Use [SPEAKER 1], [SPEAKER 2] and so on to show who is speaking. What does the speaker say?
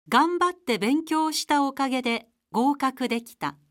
[SPEAKER 1] 頑張って勉強したおかげで合格できた。